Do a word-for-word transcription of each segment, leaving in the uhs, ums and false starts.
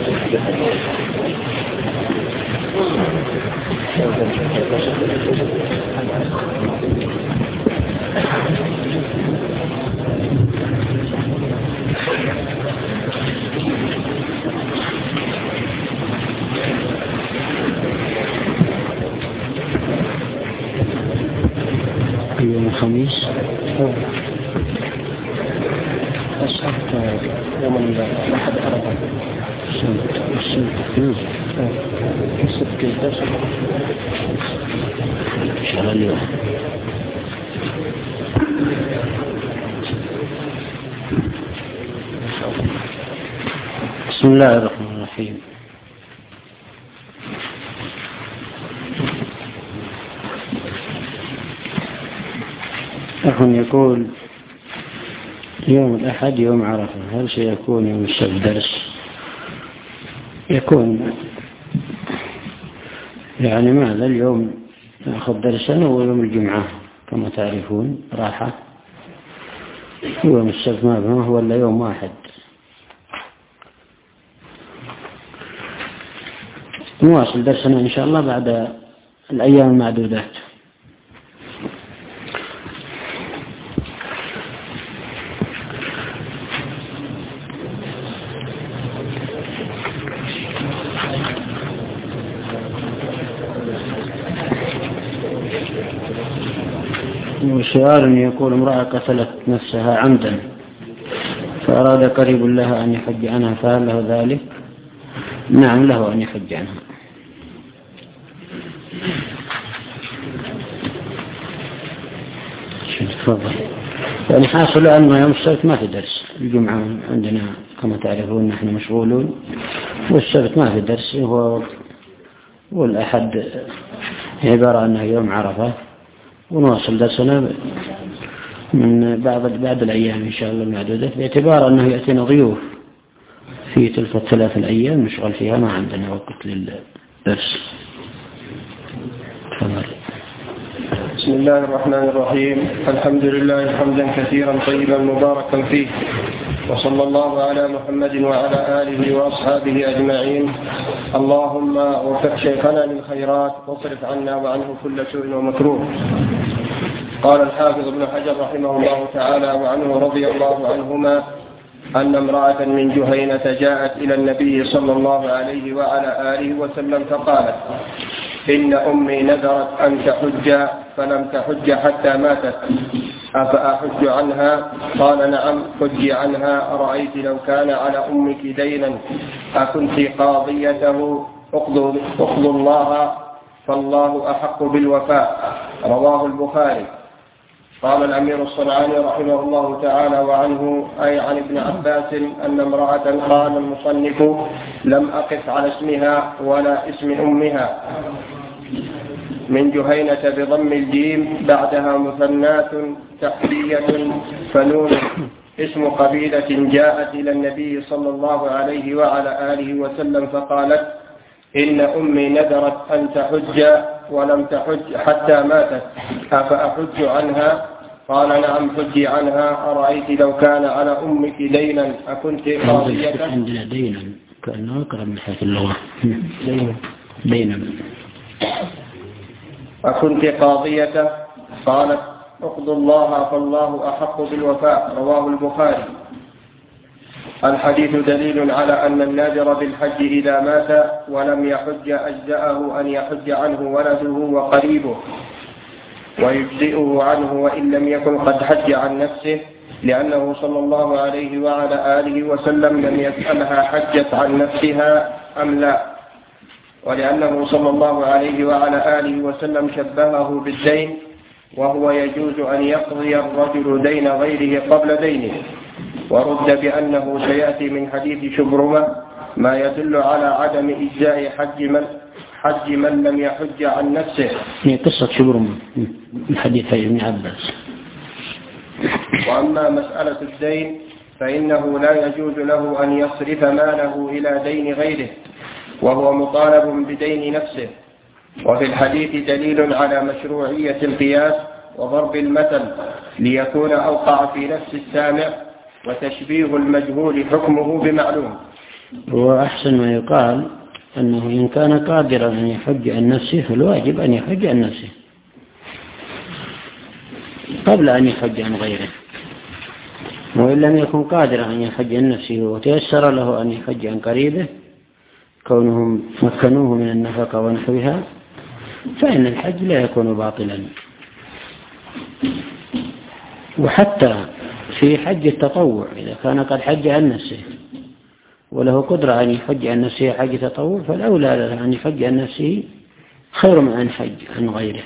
يوم الخميس السبت يوم الأحد أربعة السبت السبت السبت الدرس شهر اليوم. بسم الله الرحمن الرحيم. أخ يقول يوم الأحد يوم عرفة، هل سيكون يوم السبت درس؟ يكون يعني ماذا اليوم نأخذ درسنا ويوم الجمعة كما تعرفون راحة، ويوم السبت ما هو إلا يوم واحد. نواصل درسنا إن شاء الله بعد الأيام المعدودات. وسؤال يقول امرأة قتلت نفسها عمدا فأراد قريب لها أن يحج عنها، فهل له ذلك؟ نعم له أن يحج عنها. تفضل. يعني حاصل أن يوم السبت ما في درس، الجمعة عندنا كما تعرفون نحن مشغولون، والسبت ما في درس، هو والأحد عبارة أنه يوم عرفة، ونواصل درسنا من بعض بعد الأيام إن شاء الله المعدودة، باعتبار أنه يأتينا ضيوف في تلك الثلاث الأيام نشغل فيها، ما عندنا وقت للدرس. تفضل. بسم الله الرحمن الرحيم. الحمد لله حمدا كثيرا طيبا مباركا فيه، وصلى الله على محمد وعلى آله وأصحابه أجمعين. اللهم وفق شيخنا للخيرات واصرف عنا وعنه كل سوء ومكروه. قال الحافظ ابن حجر رحمه الله تعالى وعنه رضي الله عنهما أن امرأة من جهينة جاءت إلى النبي صلى الله عليه وعلى آله وسلم فقالت: إن أمي نذرت أن تحج فلم تحج حتى ماتت، أفأحج عنها؟ قال: نعم حجي عنها. أرأيت لو كان على أمك دينا أكنت قاضيته؟ اقضوا الله فالله أحق بالوفاء. رواه البخاري. قال الأمير الصنعاني رحمه الله تعالى وعنه أي عن ابن عباس أن امرأة قال المصنف: لم أقف على اسمها ولا اسم أمها، من جهينة بضم الجيم بعدها مثنات تحتية فنون اسم قبيلة جاءت إلى النبي صلى الله عليه وعلى آله وسلم فقالت: إن أمي نذرت أن تحج ولم تحج حتى ماتت، أفأحج عنها؟ قال: نعم حجي عنها. أرأيت لو كان على أمك دينا أكنت قاضية؟ عندنا دينا كأنه أقرب من حيث اللغة. دينا دينا أكنت قاضية؟ قالت: اقضوا الله فالله أحق بالوفاء. رواه البخاري. الحديث دليل على أن الناذر بالحج إذا مات ولم يحج أجزأه أن يحج عنه ولده وقريبه، ويجزئه عنه وإن لم يكن قد حج عن نفسه، لأنه صلى الله عليه وعلى آله وسلم لم يسألها حجت عن نفسها أم لا، ولأنه صلى الله عليه وعلى آله وسلم شبهه بالدين، وهو يجوز أن يقضي الرجل دين غيره قبل دينه. ورد بأنه سيأتي من حديث شبرمة ما يدل على عدم إجزاء حج من, حج من لم يحج عن نفسه. هي قصة شبرمة من حديث ابن عباس. وأما مسألة الدين فإنه لا يجوز له أن يصرف ماله إلى دين غيره، وهو مطالب بدين نفسه. وفي الحديث دليل على مشروعية القياس وضرب المثل ليكون أوقع في نفس السامع، وتشبيه المجهول حكمه بمعلوم. وأحسن ما يقال أنه إن كان قادرا أن يحج عن نفسه فالواجب أن يحج عن نفسه قبل أن يحج عن غيره، وإن لم يكن قادرا أن يحج عن نفسه وتيسر له أن يحج عن قريبه كونهم مكنوه من النفقة ونحوها فإن الحج لا يكون باطلا. وحتى في حج التطوع إذا كان قد حج عن نفسه وله قدرة أن يحج عن نفسه حج تطوع فالأولى له أن يحج عن نفسه خير من أن يحج عن غيره.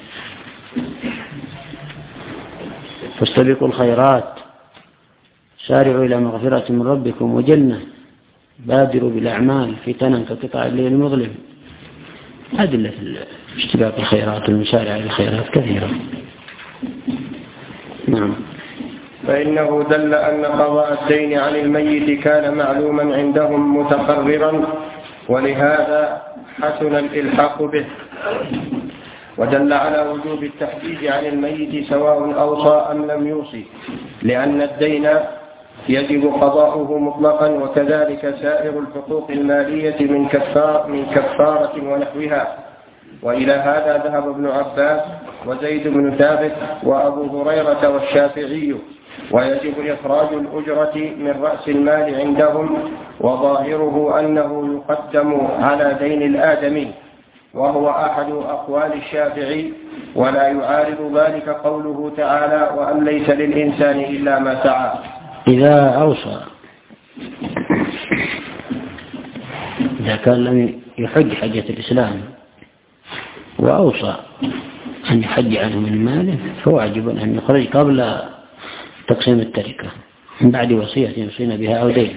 فاستبقوا الخيرات سارعوا إلى مغفرة من ربكم وجنة بادروا بالأعمال فتنا كقطع الليل المظلم. أدلة اشتباك الخيرات والمسارعة إلى الخيرات كثيرة. نعم. فإنه دل أن قضاء الدين عن الميت كان معلوما عندهم متقررا ولهذا حسن الإلحاق به، ودل على وجوب التحديد عن الميت سواء أوصى أم لم يوصي، لأن الدين يجب قضاؤه مطلقا، وكذلك سائر الحقوق المالية من كفار من كفارة ونحوها. وإلى هذا ذهب ابن عباس وزيد بن ثابت وأبو هريرة والشافعي، ويجب إخراج الأجرة من رأس المال عندهم، وظاهره أنه يقدم على دين الآدمي، وهو أحد أقوال الشافعي، ولا يعارض ذلك قوله تعالى وأن ليس للإنسان إلا ما سعى. إذا أوصى إذا كان لم يحج حجة الإسلام وأوصى أن يحج عنه من ماله فواجب أن يخرج قبل تقسيم التركة من بعد وصية يوصينا بها أو دين.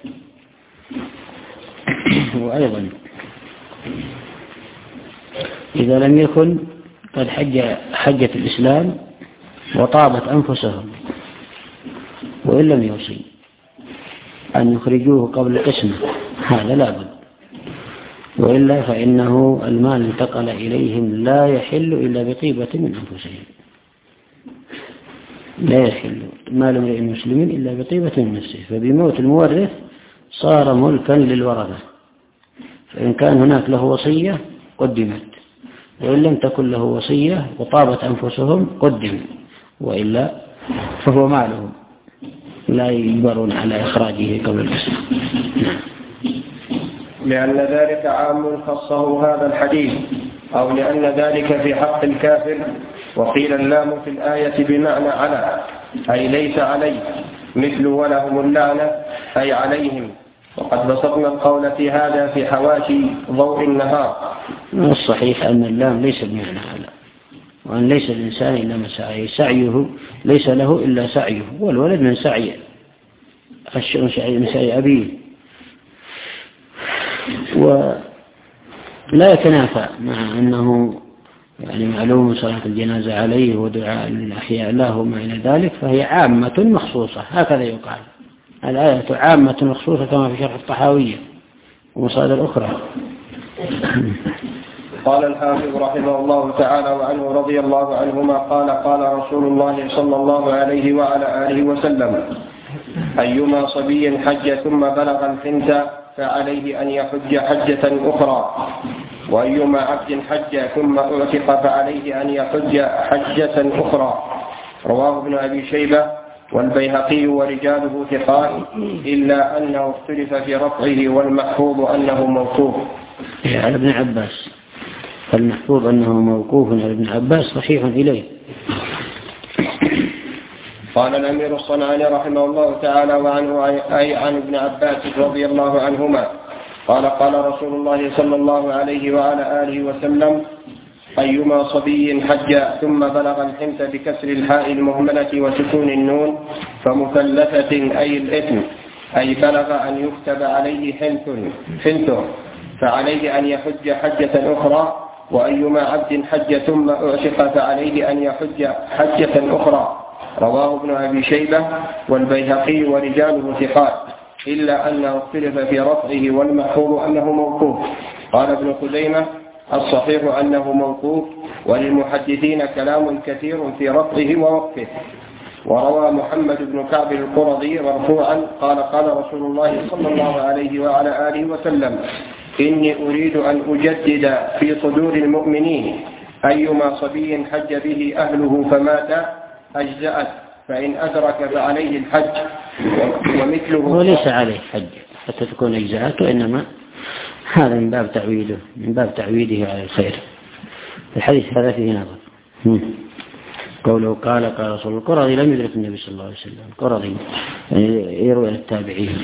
وأيضا إذا لم يكن قد حج حجة الإسلام وطابت أنفسهم وإن لم يوصي أن يخرجوه قبل قسمه هذا لا بد، وإلا فإنه المال انتقل إليهم لا يحل إلا بطيبة من أنفسهم. لا يحل مال امرئ مسلم إلا بطيبة من نفسه، فبموت المورث صار ملكا للورثة، فإن كان هناك له وصية قدمت، وإن لم تكن له وصية وطابت أنفسهم قدم، وإلا فهو مالهم لا يجبرون على إخراجه قبل القسم. لأن ذلك عام خصه هذا الحديث، أو لأن ذلك في حق الكافر. وقيل اللام في الآية بمعنى على، أي ليس عليه، مثل ولهم اللعنة أي عليهم. وقد بسطنا القول في هذا في حواشي ضوء النهار. الصحيح أن اللام ليس بمعنى على، وأن ليس الإنسان إلا ما سعيه، سعيه ليس له إلا سعيه، والولد من سعي من سعي أبيه، ولا يتنافى مع أنه يعني معلوم صلاة الجنازة عليه ودعاء للأحياء له وما إلى ذلك، فهي عامة مخصوصة، هكذا يقال. الآية عامة مخصوصة كما في شرح الطحاوية ومصادر أخرى. قال الحافظ رحمه الله تعالى وعنه رضي الله عنهما قال قال رسول الله صلى الله عليه وعلى آله وسلم: أيما صبي حج ثم بلغ الخنثى فعليه أن يحج حجة أخرى، وأيما عبد حج ثم أعتق فعليه أن يحج حجة أخرى. رواه ابن أبي شيبة والبيهقي ورجاله ثقات، إلا أنه اختلف في رفعه، والمحفوظ أنه موقوف على ابن عباس. فالمحفوظ أنه موقوف على ابن عباس صحيح إليه. قال الأمير الصنعاني رحمه الله تعالى وعنه أي عن ابن عباس رضي الله عنهما قال قال رسول الله صلى الله عليه وعلى آله وسلم: أيما صبي حج ثم بلغ الحنث بكسر الحاء المهملة وسكون النون فمثلثة أي الإثم، أي بلغ أن يكتب عليه حنث حنثه، فعليه أن يحج حجة أخرى. وأيما عبد حج ثم أعتق فعليه أن يحج حجة أخرى. رواه ابن أبي شيبة والبيهقي ورجاله ثقات، إلا أنه اختلف في رفعه، والمحفوظ أنه موقوف. قال ابن خزيمة: الصحيح أنه موقوف، وللمحدثين كلام كثير في رفعه ووقفه. وروى محمد بن كعب القرظي مرفوعا قال قال رسول الله صلى الله عليه وعلى آله وسلم إني أريد أن أجدد في صدور المؤمنين أيما صبي حج به أهله فمات أجزأت فإن أدرك فعليه الحج ومثله. وليس عليه حج حتى تكون أجزأت، وإنما هذا من باب تعويده من باب تعويده على الخير. الحديث هذا فيه نظر. قوله قال قال رسول الله القرظي لم يدرك النبي صلى الله عليه وسلم. القرظي يعني يروي عن التابعين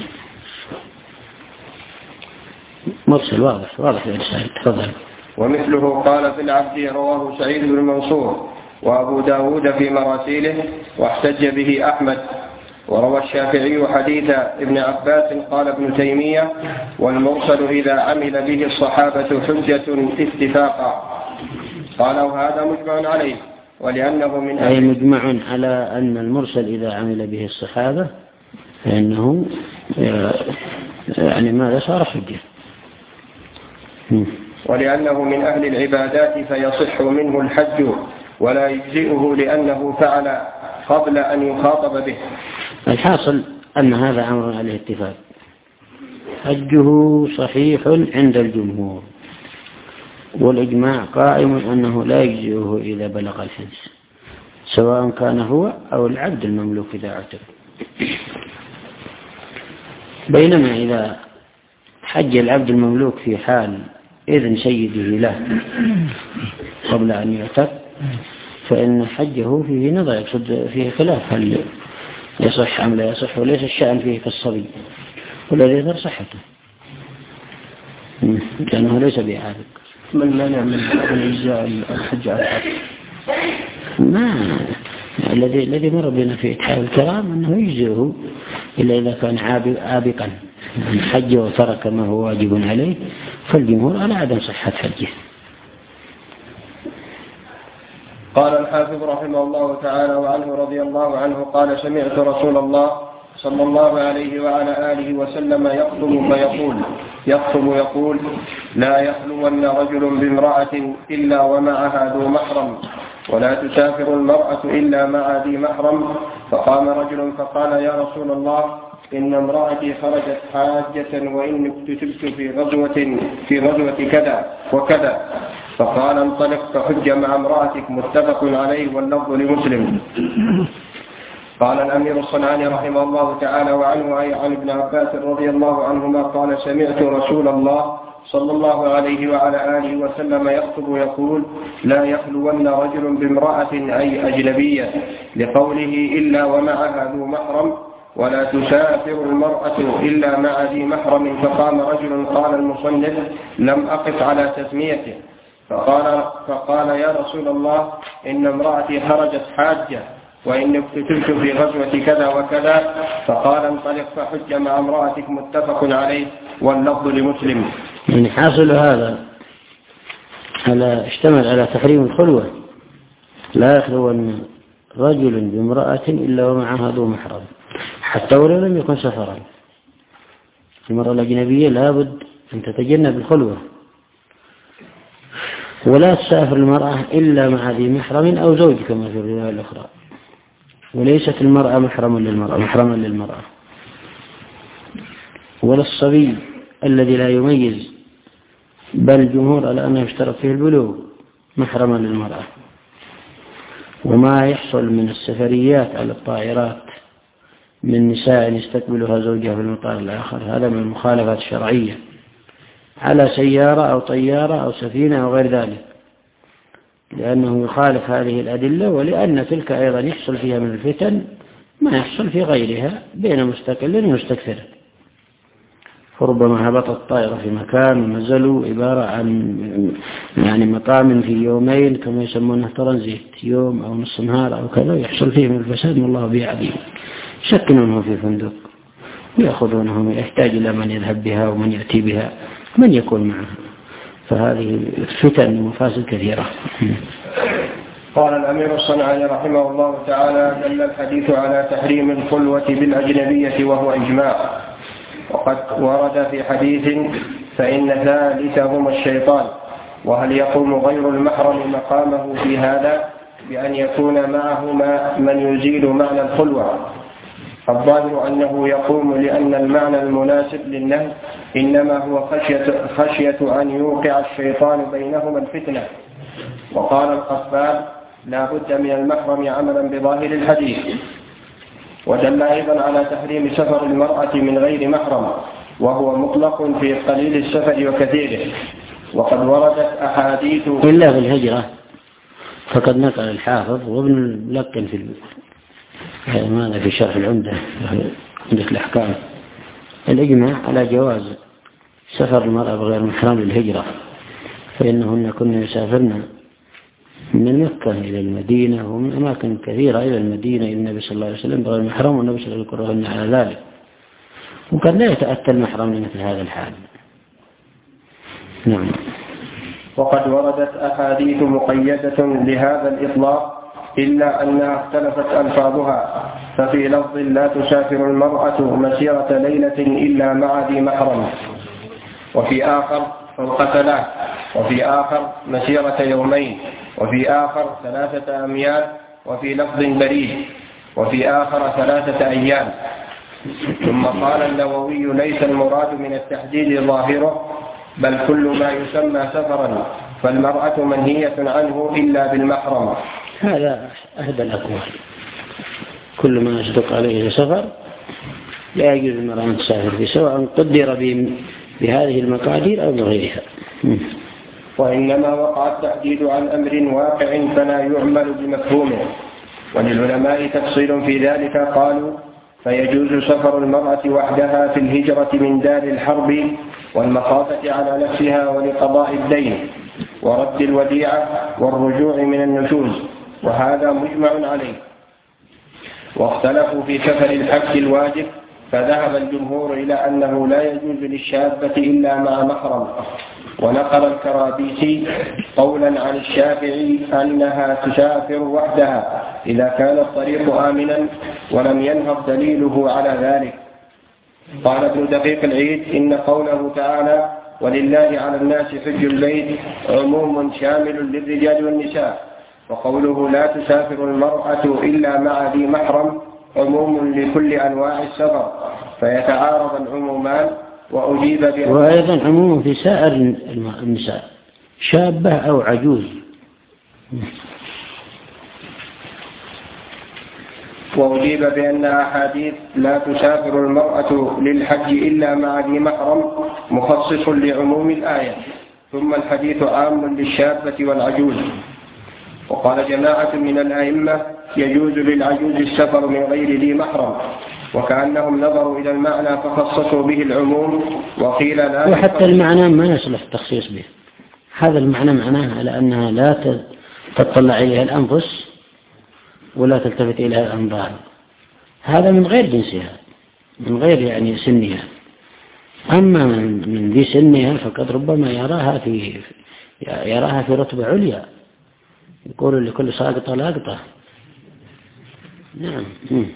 مرسل واضح واضح الإرسال. تفضل. ومثله قال في العبد رواه سعيد بن منصور وأبو داود في مراسيله واحتج به أحمد. وروى الشافعي حديث ابن عباس قال ابن تيمية والمرسل إذا عمل به الصحابة حجة اتفاقا. قالوا هذا مجمع عليه ولأنه من أي مجمع على أن المرسل إذا عمل به الصحابة فإنه يعني ماذا صار حجة، ولأنه من أهل العبادات فيصح منه الحج ولا يجزئه لأنه فعل قبل أن يخاطب به. الحاصل أن هذا أمر عليه اتفاق، حجه صحيح عند الجمهور، والإجماع قائم أنه لا يجزئه إذا بلغ الحج سواء كان هو أو العبد المملوك إذا اعتق. بينما إذا حج العبد المملوك في حال إذن سيده له قبل أن يعتق فإن حجه فيه نظر، يقصد فيه خلاف هل يصح أم لا يصح، وليس الشأن فيه كالصبي والذي يظهر صحته لأنه ليس بعابق. ما المانع من إجزاء الحج على الحج؟ ما الذي الذي مر بنا في إتحاف الكرام أنه يجزئه إلا إذا كان عابقا حج وترك ما هو واجب عليه، فالجمهور على عدم صحة حجه. قال الحافظ رحمه الله تعالى وعنه رضي الله عنه قال سمعت رسول الله صلى الله عليه وعلى آله وسلم يخطب فيقول يخطب يقول لا يخلون رجل بامرأة إلا ومعها ذو محرم ولا تسافر المرأة إلا مع ذي محرم. فقام رجل فقال يا رسول الله إن امرأتي خرجت حاجة وإني اكتتبت في غزوة في غزوة كذا وكذا. فقال انطلق فحج مع امرأتك متفق عليه واللفظ لمسلم. قال الأمير الصنعاني رحمه الله تعالى وعنه أي عن ابن عباس رضي الله عنهما قال سمعت رسول الله صلى الله عليه وعلى آله وسلم يخطب يقول لا يخلون رجل بامرأة أي أجنبية لقوله إلا ومعها ذو محرم ولا تسافر المرأة إلا مع ذي محرم. فقام رجل قال المصنف لم أقف على تسميته فقال, فقال يا رسول الله إن امرأتي خرجت حاجة وإن اكتتبت في غزوة كذا وكذا. فقال انطلق فحج مع امرأتك متفق عليه واللفظ لمسلم. يعني حاصل هذا على اشتمل على تحريم الخلوة، لا يخلون رجل بامرأة إلا ومعها ذو محرم حتى ولو لم يكن سفرا. المرأة الأجنبية لابد أن تتجنب الخلوة، ولا تسافر المرأة إلا مع ذي محرم أو زوج كما في الرواية الأخرى، وليست المرأة محرما للمرأة محرما للمرأة ولا الصبي الذي لا يميز، بل الجمهور على أنه يشترط فيه البلوغ محرما للمرأة. وما يحصل من السفريات على الطائرات من نساء يستقبلها زوجها في المطار الآخر هذا من المخالفات الشرعية على سيارة أو طيارة أو سفينة أو غير ذلك، لأنه يخالف هذه الأدلة، ولأن تلك أيضا يحصل فيها من الفتن ما يحصل في غيرها بين مستقل ومستكثر. فربما هبطت الطائرة في مكان ونزلوا عبارة عن يعني مقام في يومين كما يسمونه ترانزيت، يوم أو نصف نهار أو كذا، يحصل فيه من الفساد والله به عظيم. يسكنونه في فندق ويأخذونه، يحتاج إلى من يذهب بها ومن يأتي بها من يكون معه، فهذه فتن ومفاسد كثيرة. قال الأمير الصنعاني رحمه الله تعالى دل الحديث على تحريم الخلوة بالأجنبية وهو إجماع، وقد ورد في حديث فإن ثالثهما الشيطان. وهل يقوم غير المحرم مقامه في هذا؟ بأن يكون معه من يزيل معنى الخلوة. الظاهر أنه يقوم لأن المعنى المناسب للنهي إنما هو خشية, خشية أن يوقع الشيطان بينهما الفتنة. وقال القفال: لا بد من المحرم عملا بظاهر الحديث. ودل أيضا على تحريم سفر المرأة من غير محرم، وهو مطلق في قليل السفر وكثيره. وقد وردت أحاديث إلا في الهجرة، فقد نقل الحافظ وابن الملقن في ماذا في شرح العمدة عندة الأحكام الإجماع على جواز سفر المرأة بغير محرم للهجرة، فإنهن كن يسافرن من مكة إلى المدينة ومن أماكن كثيرة إلى المدينة إلى النبي صلى الله عليه وسلم بغير محرم، والنبي صلى الله عليه وسلم على ذلك، وقد لا يتأتى المحرم لمثل هذا الحال. نعم. وقد وردت أحاديث مقيدة لهذا الإطلاق إلا أنها اختلفت ألفاظها، ففي لفظ لا تسافر المرأة مسيرة ليلة إلا مع ذي محرم، وفي آخر فوق ثلاث، وفي آخر مسيرة يومين، وفي آخر ثلاثة أميال، وفي لفظ بريد، وفي آخر ثلاثة أيام. ثم قال النووي: ليس المراد من التحديد ظاهره، بل كل ما يسمى سفرا، فالمرأة منهية عنه إلا بالمحرم. هذا أهدى الأقوال، كل ما يصدق عليه سفر لا يجوز المرأة أن تسافر فيه، سواء قدر بهذه المقادير أو بغيرها. وإنما وقع التحديد عن أمر واقع فلا يعمل بمفهومه. وللعلماء تفصيل في ذلك، قالوا: فيجوز سفر المرأة وحدها في الهجرة من دار الحرب والمخافة على نفسها ولقضاء الدين ورد الوديعة والرجوع من النشوز، وهذا مجمع عليه. واختلفوا في سفر الحج الواجب، فذهب الجمهور إلى أنه لا يجوز للشابة إلا مع محرم. ونقل الكرابيسي قولا عن الشافعي أنها تسافر وحدها إذا كان الطريق آمنا، ولم ينهض دليله على ذلك. قال ابن دقيق العيد: إن قوله تعالى: ولله على الناس حج البيت عموم شامل للرجال والنساء، وقوله لا تسافر المرأة إلا مع ذي محرم عموم لكل أنواع السفر، فيتعارض العمومان. وأجيب بأن وأيضا عموم في سائر النساء، شابة أو عجوز. وأجيب بأن أحاديث لا تسافر المرأة للحج إلا مع ذي محرم مخصص لعموم الآية، ثم الحديث عام للشابة والعجوز. وقال جماعة من الأئمة: يجوز للعجوز السفر من غير ذي محرم، وكأنهم نظروا إلى المعنى فخصصوا به العموم، وقيل لا. وحتى المعنى ما يصلح التخصيص به، هذا المعنى معناه على أنها لا تطلع إليها الأنفس ولا تلتفت إليها الأنظار، هذا من غير جنسها، من غير يعني سنها. أما من ذي سنها فقد ربما يراها في يراها في رتبة عليا، يقول لكل ساقطة لاقطة. نعم.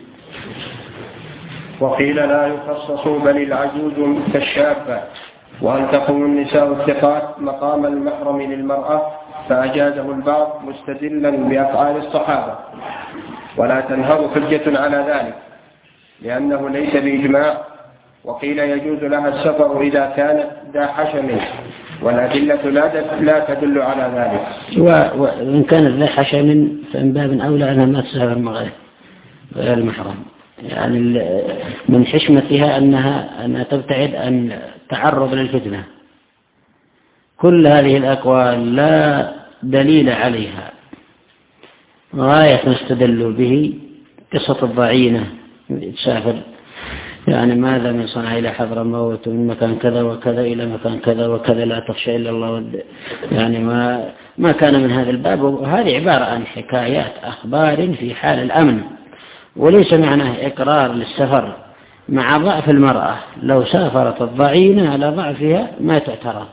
وقيل لا يخصص بل العجوز كالشابة، وأن تقوم النساء الثقات مقام المحرم للمرأة، فأجازه البعض مستدلا بأفعال الصحابة، ولا تنهض حجة على ذلك لأنه ليس بإجماع. وقيل يجوز لها السفر إذا كانت ذا حشم، والأدلة لا تدل على ذلك. وإن كانت ذا حشم فإن باب أولى أنها ما تسافر مع غير المحرم، يعني من حشمتها أنها أنها تبتعد أن تعرض للفتنة. كل هذه الأقوال لا دليل عليها، غاية ما استدلوا به قصة الضعينة تسافر، يعني ماذا من صنع إلى حضرموت من مكان كذا وكذا إلى مكان كذا وكذا لا تخشى إلا الله، يعني ما ما كان من هذا الباب. وهذه عبارة عن حكايات أخبار في حال الأمن، وليس معناه إقرار للسفر مع ضعف المرأة. لو سافرت الضعينة على ضعفها ما تعترض،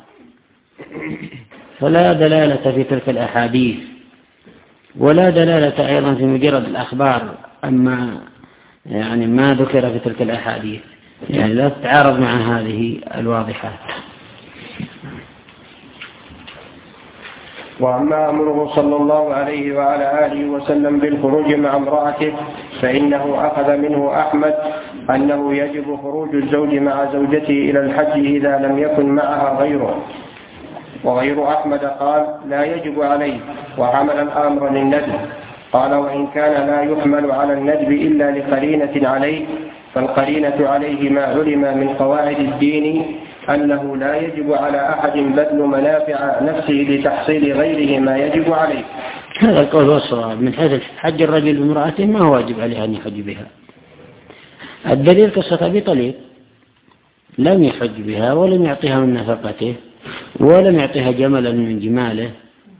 فلا دلالة في تلك الأحاديث، ولا دلالة أيضا في مجرد الأخبار. أما يعني ما ذكر في تلك الأحاديث يعني لا تتعارض مع هذه الواضحات. وأما أمره صلى الله عليه وعلى آله وسلم بالخروج مع امرأته فإنه أخذ منه أحمد أنه يجب خروج الزوج مع زوجته إلى الحج إذا لم يكن معها غيره، وغير أحمد قال لا يجب عليه وعمل الأمر للندب. قال وإن كان لا يحمل على الندب إلا لقرينة عليه، فالقرينة عليه ما علم من قواعد الدين أنه لا يجب على أحد بذل منافع نفسه لتحصيل غيره ما يجب عليه. هذا القول هو الصواب. من حيث حج الرجل بامرأته ما هو واجب عليه أن يحج بها. الدليل قصة أبي طليق، لم يحج بها ولم يعطيها من نفقته ولم يعطيها جملا من جماله،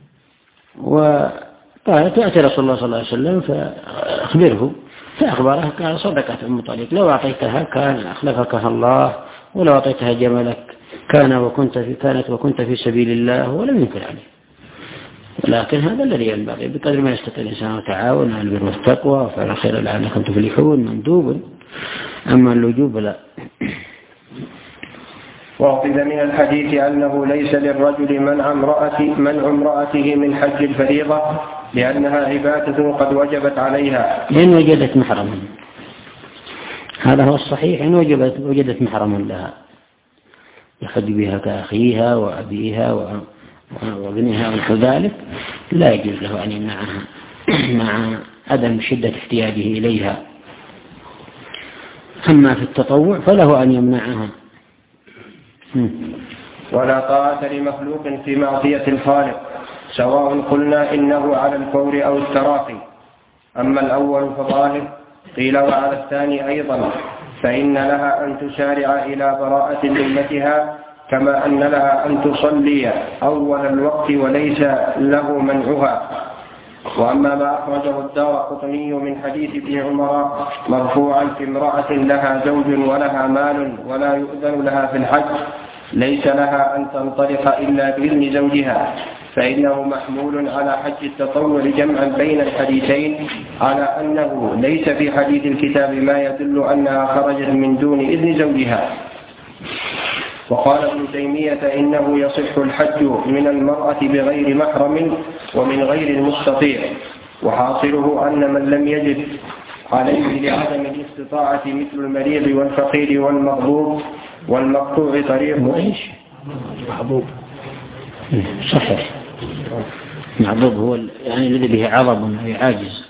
وقالت أتى رسول الله صلى الله عليه وسلم فأخبره، فأخبره قال صدقت أم طليق، لو أعطيتها كان أخلفكها الله، ولو أعطيتها جملك كان وكنت في كانت وكنت في سبيل الله، ولم ينكر عليه. لكن هذا الذي ينبغي بقدر ما يستطيع الإنسان وتعاون على البر والتقوى وفعل الخير لعلكم تفلحون مندوب، أما اللجوب لا. وأخذ من الحديث أنه ليس للرجل منع امرأته منع امرأته من حج الفريضة لأنها عبادة قد وجبت عليها إن وجدت محرما. هذا هو الصحيح، إن وجدت وجدت محرما لها يحج بها كأخيها وأبيها وابنها ونحو ذلك، لا يجوز له أن يمنعها مع عدم شدة احتياجه إليها. أما في التطوع فله أن يمنعها. ولا طاعة لمخلوق في معصية الخالق، سواء قلنا إنه على الفور أو التراخي. أما الأول فظاهر، قيل وعلى الثاني أيضا، فإن لها أن تسارع إلى براءة ذمتها كما أن لها أن تصلي أول الوقت وليس له منعها. وأما ما أخرجه الدارقطني من حديث ابن عمر مرفوعا في امرأة لها زوج ولها مال ولا يؤذن لها في الحج ليس لها أن تنطلق إلا بإذن زوجها، فإنه محمول على حج التطوع جمعا بين الحديثين على أنه ليس في حديث الكتاب ما يدل أنها خرجت من دون إذن زوجها. وقال ابن تيمية إنه يصح الحج من المرأة بغير محرم ومن غير المستطيع، وحاصله أن من لم يجد عليه لعدم الاستطاعة مثل المريض والفقير والمغضوب والمقطوع طريقه. معضوب صحيح، معضوب هو يعني الذي به عضب أي عاجز.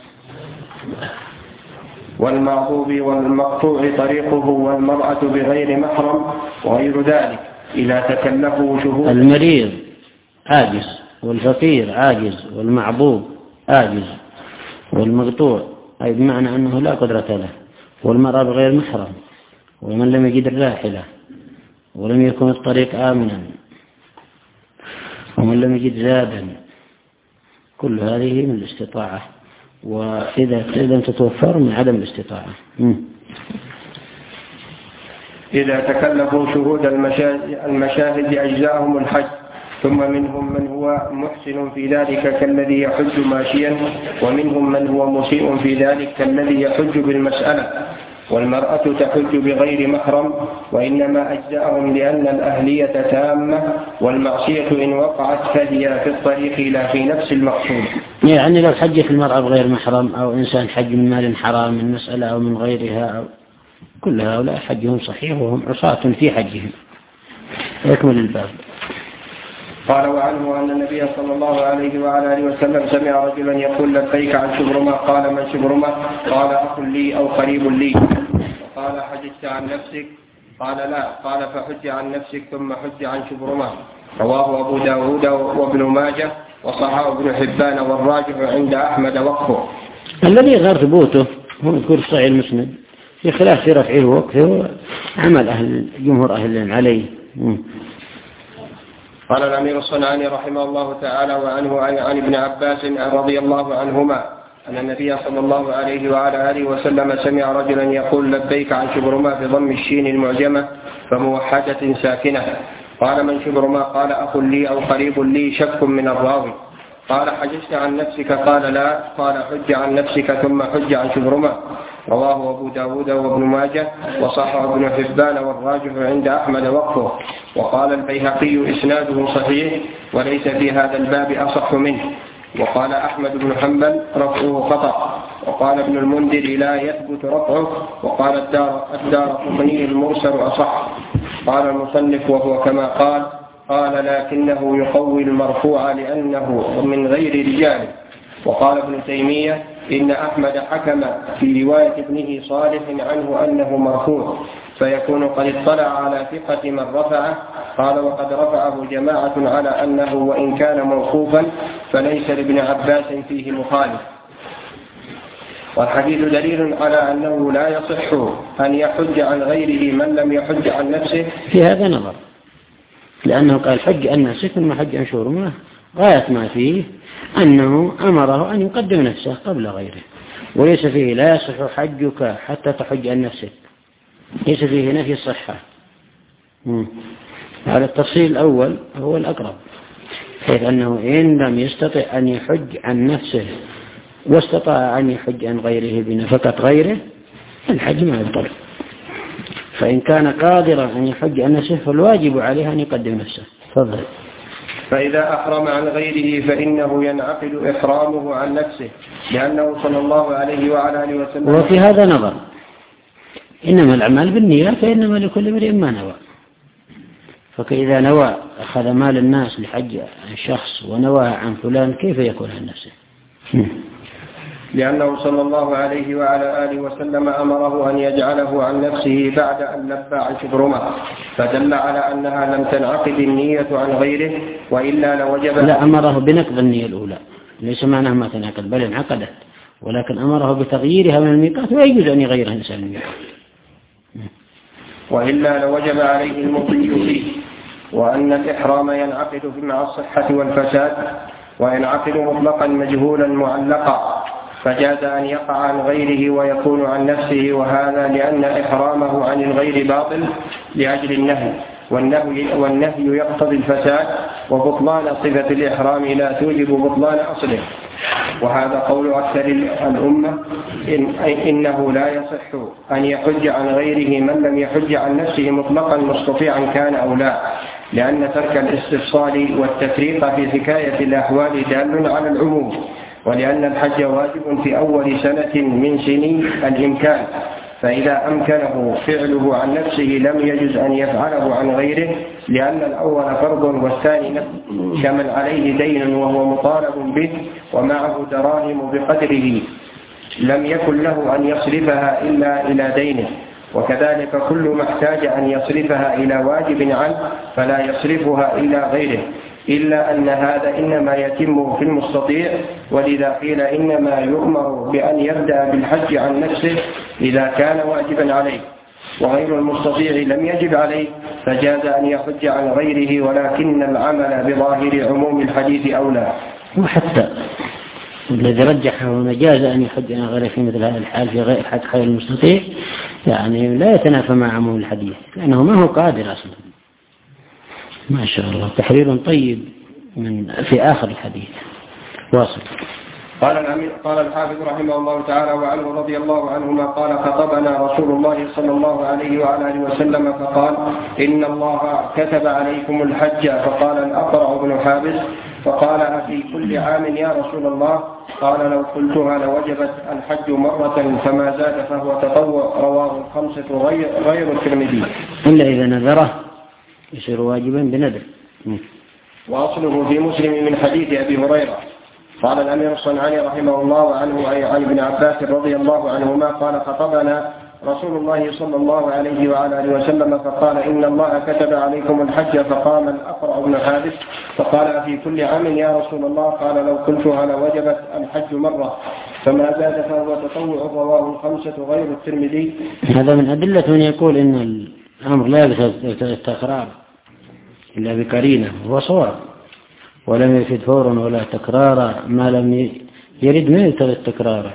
والمعضوب والمقطوع طريقه والمرأة بغير محرم وغير ذلك إذا تكلفوا شهود. المريض عاجز والفقير عاجز والمعضوب عاجز والمقطوع أي بمعنى أنه لا قدرة له، والمرأة بغير محرم، ومن لم يجد الراحلة ولم يكن الطريق آمنا ومن لم يجد زادا، كل هذه من الاستطاعة، وإذا لم تتوفر من عدم الاستطاعة. إذا تكلفوا شهود المشاهد أجزاءهم الحج، ثم منهم من هو محسن في ذلك كالذي يحج ماشيا، ومنهم من هو مسيء في ذلك كالذي يحج بالمسألة. والمرأة تحج بغير محرم، وإنما أجزاءهم لأن الأهلية تامة، والمعصية إن وقعت فهي في الطريق لا في نفس المقصود. يعني لو حجت المرأة بغير محرم أو إنسان حج من مال حرام من مسألة أو من غيرها أو كل هؤلاء حجهم صحيح وهم عصاة في حجهم. يكمل الباب. قال وعنه أن النبي صلى الله عليه وعلى آله وسلم سمع رجلا يقول لبيك عن شبرمة، قال من شبرمة؟ قال أخ لي أو قريب لي. قال حججت عن نفسك؟ قال لا. قال فحج عن نفسك ثم حج عن شبرمة. رواه أبو داود وابن ماجه وصححه ابن حبان، والراجح عند أحمد وقفه. الذي غير ثبوته هو يذكر صحيح المسند في خلاف في رفعه ووقفه عمل أهل جمهور أهل العلم عليه. قال الأمير الصنعاني رحمه الله تعالى وعنه عن ابن عباس رضي الله عنهما أن النبي صلى الله عليه وعلى آله وسلم سمع رجلا يقول لبيك عن شبرمة بضم الشين المعجمة فموحدة ساكنة. قال من شبرمة؟ قال أخ لي أو قريب لي، شك من الراوي. قال حججت عن نفسك؟ قال لا. قال حج عن نفسك ثم حج عن شبرمة. رواه أبو داود وابن ماجه وصححه ابن حبان والراجح عند أحمد وقفه. وقال البيهقي إسناده صحيح وليس في هذا الباب أصح منه. وقال أحمد بن حنبل رفعه خطأ. وقال ابن المنذر لا يثبت رفعه. وقال الدار الدارقطني المرسل أصح. قال المصنف وهو كما قال قال لكنه يقوي المرفوع لأنه من غير رجال. وقال ابن تيمية إن أحمد حكم في رواية ابنه صالح عنه أنه مرفوع فيكون قد اطلع على ثقة من رفعه. قال وقد رفعه جماعة على أنه وإن كان موقوفا فليس لابن عباس فيه مخالف. والحديث دليل على أنه لا يصح أن يحج عن غيره من لم يحج عن نفسه. في هذا نظر، لأنه قال حج عن نفسه ثم حج عن شورمه، غاية ما فيه أنه أمره أن يقدم نفسه قبل غيره، وليس فيه لا يصح حجك حتى تحج عن نفسك، ليس فيه نفي الصحة. على التفصيل الأول هو الأقرب، حيث أنه إن لم يستطع أن يحج عن نفسه واستطاع أن يحج عن غيره بنفقة غيره الحج ما يبطل. فإن كان قادرا أن يحج عن نفسه فالواجب عليه أن يقدم نفسه. تفضل. فإذا أحرم عن غيره فإنه ينعقد إحرامه عن نفسه، لأنه صلى الله عليه وعلى آله وسلم. وفي هذا نظر، إنما الأعمال بالنية فإنما لكل امرئ ما نوى. فإذا نوى أخذ مال الناس لحج عن شخص ونوى عن فلان كيف يكون عن نفسه؟ لأنه صلى الله عليه وعلى آله وسلم أمره أن يجعله عن نفسه بعد أن لبى عن شبرمة، فدل على أنها لم تنعقد النية عن غيره، وإلا لوجب. لا، أمره بنقض النية الأولى، ليس معناه ما تنعقد بل انعقدت، ولكن أمره بتغييرها من الميقات، ويجوز أن يغيرها إنسان الميقات. وإلا لوجب عليه المضي فيه. وأن الإحرام ينعقد مع الصحة والفساد، وينعقد مطلقا مجهولا معلقا، فجاز أن يقع عن غيره ويكون عن نفسه، وهذا لأن إحرامه عن الغير باطل لأجل النهي، والنهي, والنهي يقتضي الفساد، وبطلان صفة الإحرام لا توجب بطلان أصله. وهذا قول أكثر الأمة إن إنه لا يصح أن يحج عن غيره من لم يحج عن نفسه مطلقا مستطيعا كان أو لا، لأن ترك الاستفصال والتفريق في حكاية الأحوال دال على العموم، ولأن الحج واجب في أول سنة من سنين الإمكان، فإذا أمكنه فعله عن نفسه لم يجز أن يفعله عن غيره، لأن الأول فرض والثاني كمن عليه دين وهو مطالب به ومعه دراهم بقدره لم يكن له أن يصرفها إلا إلى دينه، وكذلك كل ما احتاج أن يصرفها إلى واجب عنه فلا يصرفها إلى غيره، إلا أن هذا إنما يتم في المستطيع، ولذا قيل إنما يؤمر بأن يبدأ بالحج عن نفسه إذا كان واجبا عليه، وغير المستطيع لم يجب عليه فجاز أن يحج عن غيره، ولكن العمل بظاهر عموم الحديث أولى. وحتى الذي رجحه مجاز أن يحج عن غيره في مثل هذا الحال في غير حج غير المستطيع، يعني لا يتنافى مع عموم الحديث، لأنه ما هو قادر أصلا. ما شاء الله، تحرير طيب من في آخر الحديث. واصل. قال الأمير قال الحافظ رحمه الله تعالى وعنه رضي الله عنهما قال خطبنا رسول الله صلى الله عليه وعلى آله وسلم فقال إن الله كتب عليكم الحج، فقال الأقرع بن حابس فقال أفي كل عام يا رسول الله؟ قال لو قلتها لوجبت الحج مرة فما زاد فهو تطوع. رواه الخمسة غير, غير الترمذي إلا إذا نذره يصير واجبا بنذر. وأصله في مسلم من حديث أبي هريرة. قال الأمير الصنعاني رحمه الله عنه أي عن ابن عباس رضي الله عنهما قال خطبنا رسول الله صلى الله عليه وعلى آله وسلم فقال إن الله كتب عليكم الحج، فقام الأقرع بن حابس فقال في كل عام يا رسول الله؟ قال لو قلتها لوجبت الحج مرة فما زاد فهو تطوع. رواه الخمسة غير الترمذي. هذا من أدلة من يقول إن الأمر لا يفيد التكرار إلا بقرينة، هو صواب، ولم يفيد فورا ولا تكرارا ما لم يرد من التكرار.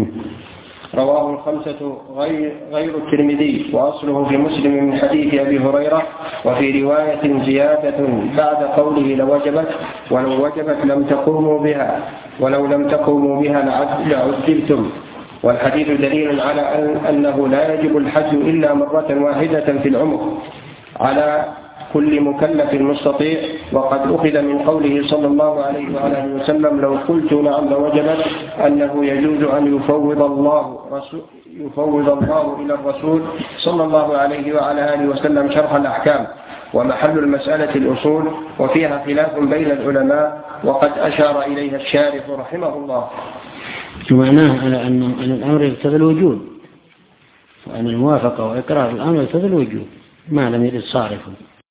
رواه الخمسة غير, غير الترمذي، وأصله في مسلم من حديث أبي هريرة، وفي رواية زيادة بعد قوله لوجبت، ولو وجبت لم تقوموا بها، ولو لم تقوموا بها لعجلتم. والحديث دليل على أنه لا يجب الحج إلا مرة واحدة في العمر على كل مكلف مستطيع، وقد أخذ من قوله صلى الله عليه وعلى آله وسلم: لو قلت نعم لوجبت، أنه يجوز أن يفوض الله رسول يفوض الله إلى الرسول صلى الله عليه وعلى آله وسلم شرح الأحكام. ومحل المسألة الأصول، وفيها خلاف بين العلماء، وقد أشار إليها الشارح رحمه الله. معناه على أن الأمر يقتضي الوجوب، وأن الموافقة وإقرار الأمر يقتضي الوجوب ما لم يرد صارفه.